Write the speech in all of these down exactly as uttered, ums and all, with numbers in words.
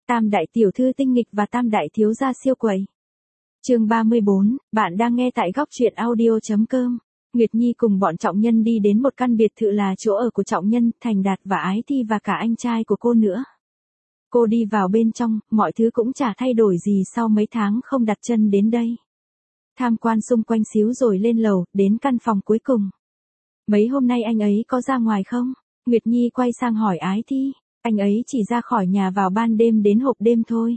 Tam đại tiểu thư tinh nghịch và tam đại thiếu gia siêu quậy. Chương ba mươi bốn, bạn đang nghe tại góc truyện audio chấm com. Nguyệt Nhi cùng bọn Trọng Nhân đi đến một căn biệt thự là chỗ ở của Trọng Nhân, Thành Đạt và Ái Thi và cả anh trai của cô nữa. Cô đi vào bên trong, mọi thứ cũng chả thay đổi gì sau mấy tháng không đặt chân đến đây. Tham quan xung quanh xíu rồi lên lầu, đến căn phòng cuối cùng. Mấy hôm nay anh ấy có ra ngoài không? Nguyệt Nhi quay sang hỏi Ái Thi. Anh ấy chỉ ra khỏi nhà vào ban đêm đến hộp đêm thôi.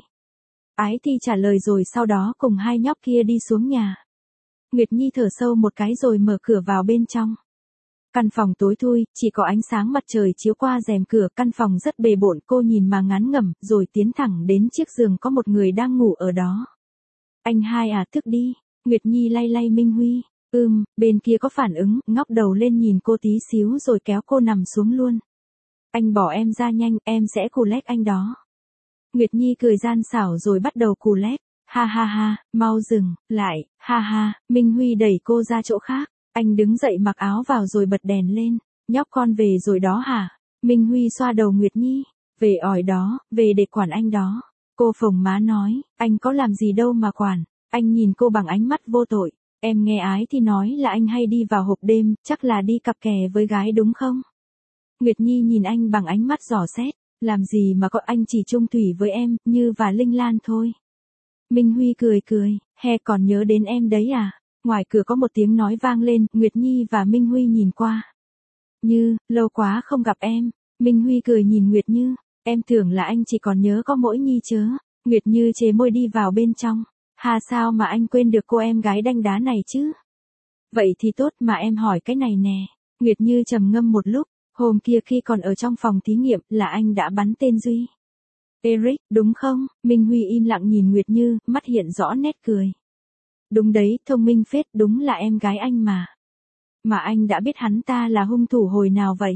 Ái Thi trả lời rồi sau đó cùng hai nhóc kia đi xuống nhà. Nguyệt Nhi thở sâu một cái rồi mở cửa vào bên trong. Căn phòng tối thui, chỉ có ánh sáng mặt trời chiếu qua rèm cửa, căn phòng rất bề bộn, cô nhìn mà ngán ngẩm, rồi tiến thẳng đến chiếc giường có một người đang ngủ ở đó. Anh hai à, thức đi. Nguyệt Nhi lay lay Minh Huy. Ừm, bên kia có phản ứng, ngóc đầu lên nhìn cô tí xíu rồi kéo cô nằm xuống luôn. Anh bỏ em ra nhanh, em sẽ cù lét anh đó. Nguyệt Nhi cười gian xảo rồi bắt đầu cù lét. Ha ha ha, mau dừng, lại, ha ha. Minh Huy đẩy cô ra chỗ khác. Anh đứng dậy mặc áo vào rồi bật đèn lên. Nhóc con về rồi đó hả? Minh Huy xoa đầu Nguyệt Nhi. Về ỏi đó, về để quản anh đó. Cô phồng má nói, anh có làm gì đâu mà quản. Anh nhìn cô bằng ánh mắt vô tội. Em nghe Ái thì nói là anh hay đi vào hộp đêm, chắc là đi cặp kè với gái đúng không? Nguyệt Nhi nhìn anh bằng ánh mắt dò xét. Làm gì mà có, anh chỉ chung thủy với em, Như và Linh Lan thôi. Minh Huy cười cười, he còn nhớ đến em đấy à? Ngoài cửa có một tiếng nói vang lên, Nguyệt Nhi và Minh Huy nhìn qua. Như, lâu quá không gặp em. Minh Huy cười nhìn Nguyệt Như, em tưởng là anh chỉ còn nhớ có mỗi Nhi chớ. Nguyệt Như chế môi đi vào bên trong. Hà sao mà anh quên được cô em gái đanh đá này chứ? Vậy thì tốt mà em hỏi cái này nè. Nguyệt Như trầm ngâm một lúc. Hôm kia khi còn ở trong phòng thí nghiệm là anh đã bắn tên Duy. Eric, đúng không? Minh Huy im lặng nhìn Nguyệt Như, mắt hiện rõ nét cười. Đúng đấy, thông minh phết, đúng là em gái anh mà. Mà anh đã biết hắn ta là hung thủ hồi nào vậy?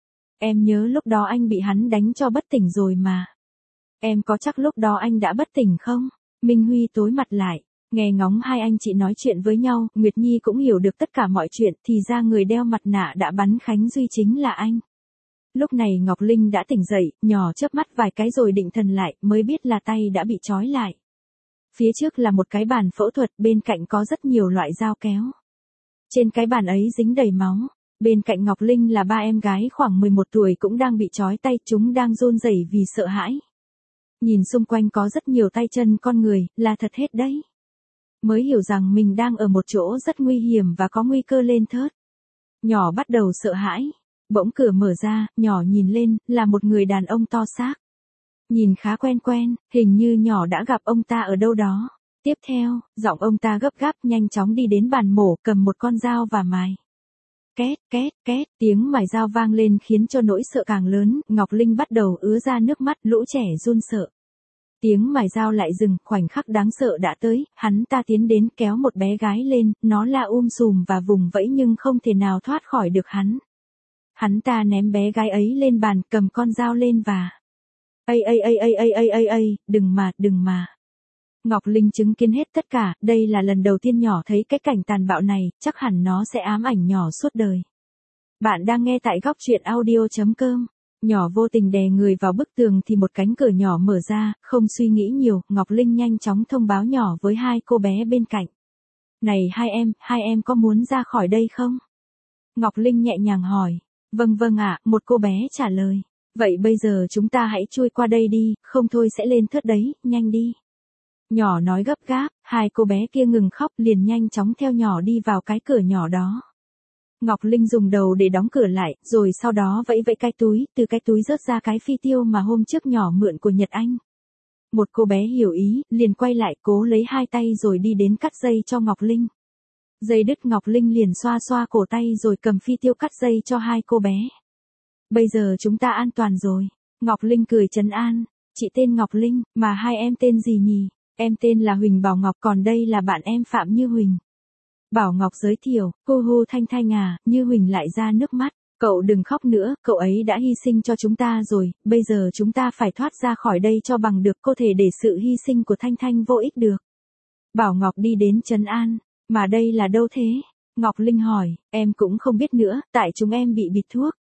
Em nhớ lúc đó anh bị hắn đánh cho bất tỉnh rồi mà. Em có chắc lúc đó anh đã bất tỉnh không? Minh Huy tối mặt lại. Nghe ngóng hai anh chị nói chuyện với nhau, Nguyệt Nhi cũng hiểu được tất cả mọi chuyện, thì ra người đeo mặt nạ đã bắn Khánh Duy chính là anh. Lúc này Ngọc Linh đã tỉnh dậy, nhỏ chớp mắt vài cái rồi định thần lại, mới biết là tay đã bị trói lại. Phía trước là một cái bàn phẫu thuật, bên cạnh có rất nhiều loại dao kéo. Trên cái bàn ấy dính đầy máu. Bên cạnh Ngọc Linh là ba em gái khoảng mười một tuổi cũng đang bị trói tay, chúng đang run rẩy vì sợ hãi. Nhìn xung quanh có rất nhiều tay chân con người, là thật hết đấy. Mới hiểu rằng mình đang ở một chỗ rất nguy hiểm và có nguy cơ lên thớt. Nhỏ bắt đầu sợ hãi. Bỗng cửa mở ra, nhỏ nhìn lên, là một người đàn ông to xác. Nhìn khá quen quen, hình như nhỏ đã gặp ông ta ở đâu đó. Tiếp theo, giọng ông ta gấp gáp nhanh chóng đi đến bàn mổ, cầm một con dao và mài. Két, két, két, tiếng mài dao vang lên khiến cho nỗi sợ càng lớn, Ngọc Linh bắt đầu ứa ra nước mắt, lũ trẻ run sợ. Tiếng mài dao lại dừng, khoảnh khắc đáng sợ đã tới, hắn ta tiến đến kéo một bé gái lên, nó la um sùm và vùng vẫy nhưng không thể nào thoát khỏi được hắn. Hắn ta ném bé gái ấy lên bàn, cầm con dao lên và... Ây ây ây ây ây ây ây ây, đừng mà, đừng mà. Ngọc Linh chứng kiến hết tất cả, đây là lần đầu tiên nhỏ thấy cái cảnh tàn bạo này, chắc hẳn nó sẽ ám ảnh nhỏ suốt đời. Bạn đang nghe tại góc truyện audio chấm com. Nhỏ vô tình đè người vào bức tường thì một cánh cửa nhỏ mở ra, không suy nghĩ nhiều, Ngọc Linh nhanh chóng thông báo nhỏ với hai cô bé bên cạnh. Này hai em, hai em có muốn ra khỏi đây không? Ngọc Linh nhẹ nhàng hỏi. Vâng vâng ạ, một cô bé trả lời. Vậy bây giờ chúng ta hãy chui qua đây đi, không thôi sẽ lên thớt đấy, nhanh đi. Nhỏ nói gấp gáp, hai cô bé kia ngừng khóc liền nhanh chóng theo nhỏ đi vào cái cửa nhỏ đó. Ngọc Linh dùng đầu để đóng cửa lại, rồi sau đó vẫy vẫy cái túi, từ cái túi rớt ra cái phi tiêu mà hôm trước nhỏ mượn của Nhật Anh. Một cô bé hiểu ý, liền quay lại cố lấy hai tay rồi đi đến cắt dây cho Ngọc Linh. Dây đứt Ngọc Linh liền xoa xoa cổ tay rồi cầm phi tiêu cắt dây cho hai cô bé. Bây giờ chúng ta an toàn rồi. Ngọc Linh cười trấn an. Chị tên Ngọc Linh, mà hai em tên gì nhỉ? Em tên là Huỳnh Bảo Ngọc, còn đây là bạn em Phạm Như Huỳnh. Bảo Ngọc giới thiệu, hu hu Thanh Thanh à, Như Huỳnh lại ra nước mắt. Cậu đừng khóc nữa, cậu ấy đã hy sinh cho chúng ta rồi, bây giờ chúng ta phải thoát ra khỏi đây cho bằng được, có thể để sự hy sinh của Thanh Thanh vô ích được. Bảo Ngọc đi đến trấn an, mà đây là đâu thế? Ngọc Linh hỏi, em cũng không biết nữa, tại chúng em bị bịt thuốc.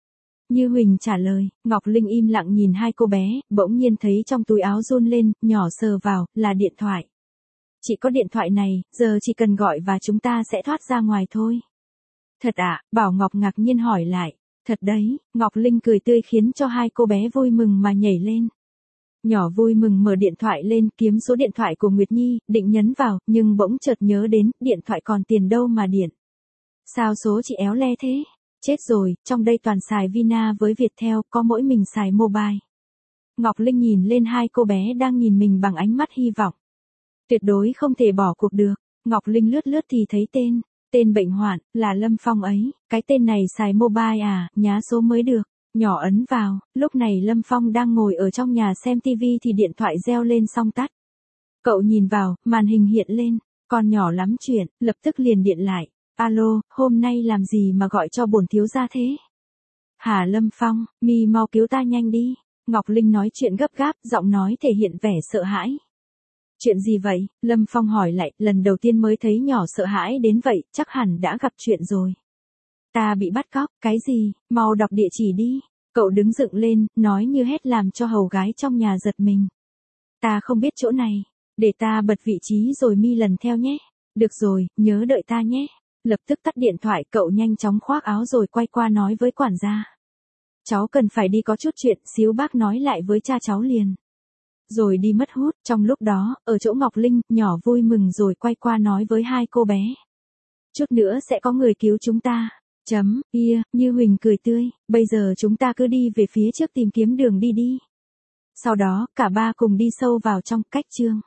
Như Huỳnh trả lời. Ngọc Linh im lặng nhìn hai cô bé, bỗng nhiên thấy trong túi áo run lên, nhỏ sờ vào, là điện thoại. Chỉ có điện thoại này, giờ chỉ cần gọi và chúng ta sẽ thoát ra ngoài thôi. Thật ạ, à? Bảo Ngọc ngạc nhiên hỏi lại. Thật đấy, Ngọc Linh cười tươi khiến cho hai cô bé vui mừng mà nhảy lên. Nhỏ vui mừng mở điện thoại lên kiếm số điện thoại của Nguyệt Nhi, định nhấn vào, nhưng bỗng chợt nhớ đến, điện thoại còn tiền đâu mà điện. Sao số chị éo le thế? Chết rồi, trong đây toàn xài Vina với Viettel, có mỗi mình xài mobile. Ngọc Linh nhìn lên hai cô bé đang nhìn mình bằng ánh mắt hy vọng. Tuyệt đối không thể bỏ cuộc được. Ngọc Linh lướt lướt thì thấy tên. Tên bệnh hoạn, là Lâm Phong ấy. Cái tên này xài mobile à, nhá số mới được. Nhỏ ấn vào, lúc này Lâm Phong đang ngồi ở trong nhà xem tivi thì điện thoại reo lên xong tắt. Cậu nhìn vào, màn hình hiện lên. Con nhỏ lắm chuyện, lập tức liền điện lại. Alo, hôm nay làm gì mà gọi cho bổn thiếu gia thế? Hả Lâm Phong, mi mau cứu ta nhanh đi. Ngọc Linh nói chuyện gấp gáp, giọng nói thể hiện vẻ sợ hãi. Chuyện gì vậy? Lâm Phong hỏi lại, lần đầu tiên mới thấy nhỏ sợ hãi đến vậy, chắc hẳn đã gặp chuyện rồi. Ta bị bắt cóc, cái gì? Mau đọc địa chỉ đi. Cậu đứng dựng lên, nói như hét làm cho hầu gái trong nhà giật mình. Ta không biết chỗ này, để ta bật vị trí rồi mi lần theo nhé. Được rồi, nhớ đợi ta nhé. Lập tức tắt điện thoại, cậu nhanh chóng khoác áo rồi quay qua nói với quản gia. Cháu cần phải đi có chút chuyện, xíu bác nói lại với cha cháu liền. Rồi đi mất hút, trong lúc đó, ở chỗ Ngọc Linh, nhỏ vui mừng rồi quay qua nói với hai cô bé. Chút nữa sẽ có người cứu chúng ta. Chấm, ia, Như Huỳnh cười tươi, bây giờ chúng ta cứ đi về phía trước tìm kiếm đường đi đi. Sau đó, cả ba cùng đi sâu vào trong cách chương.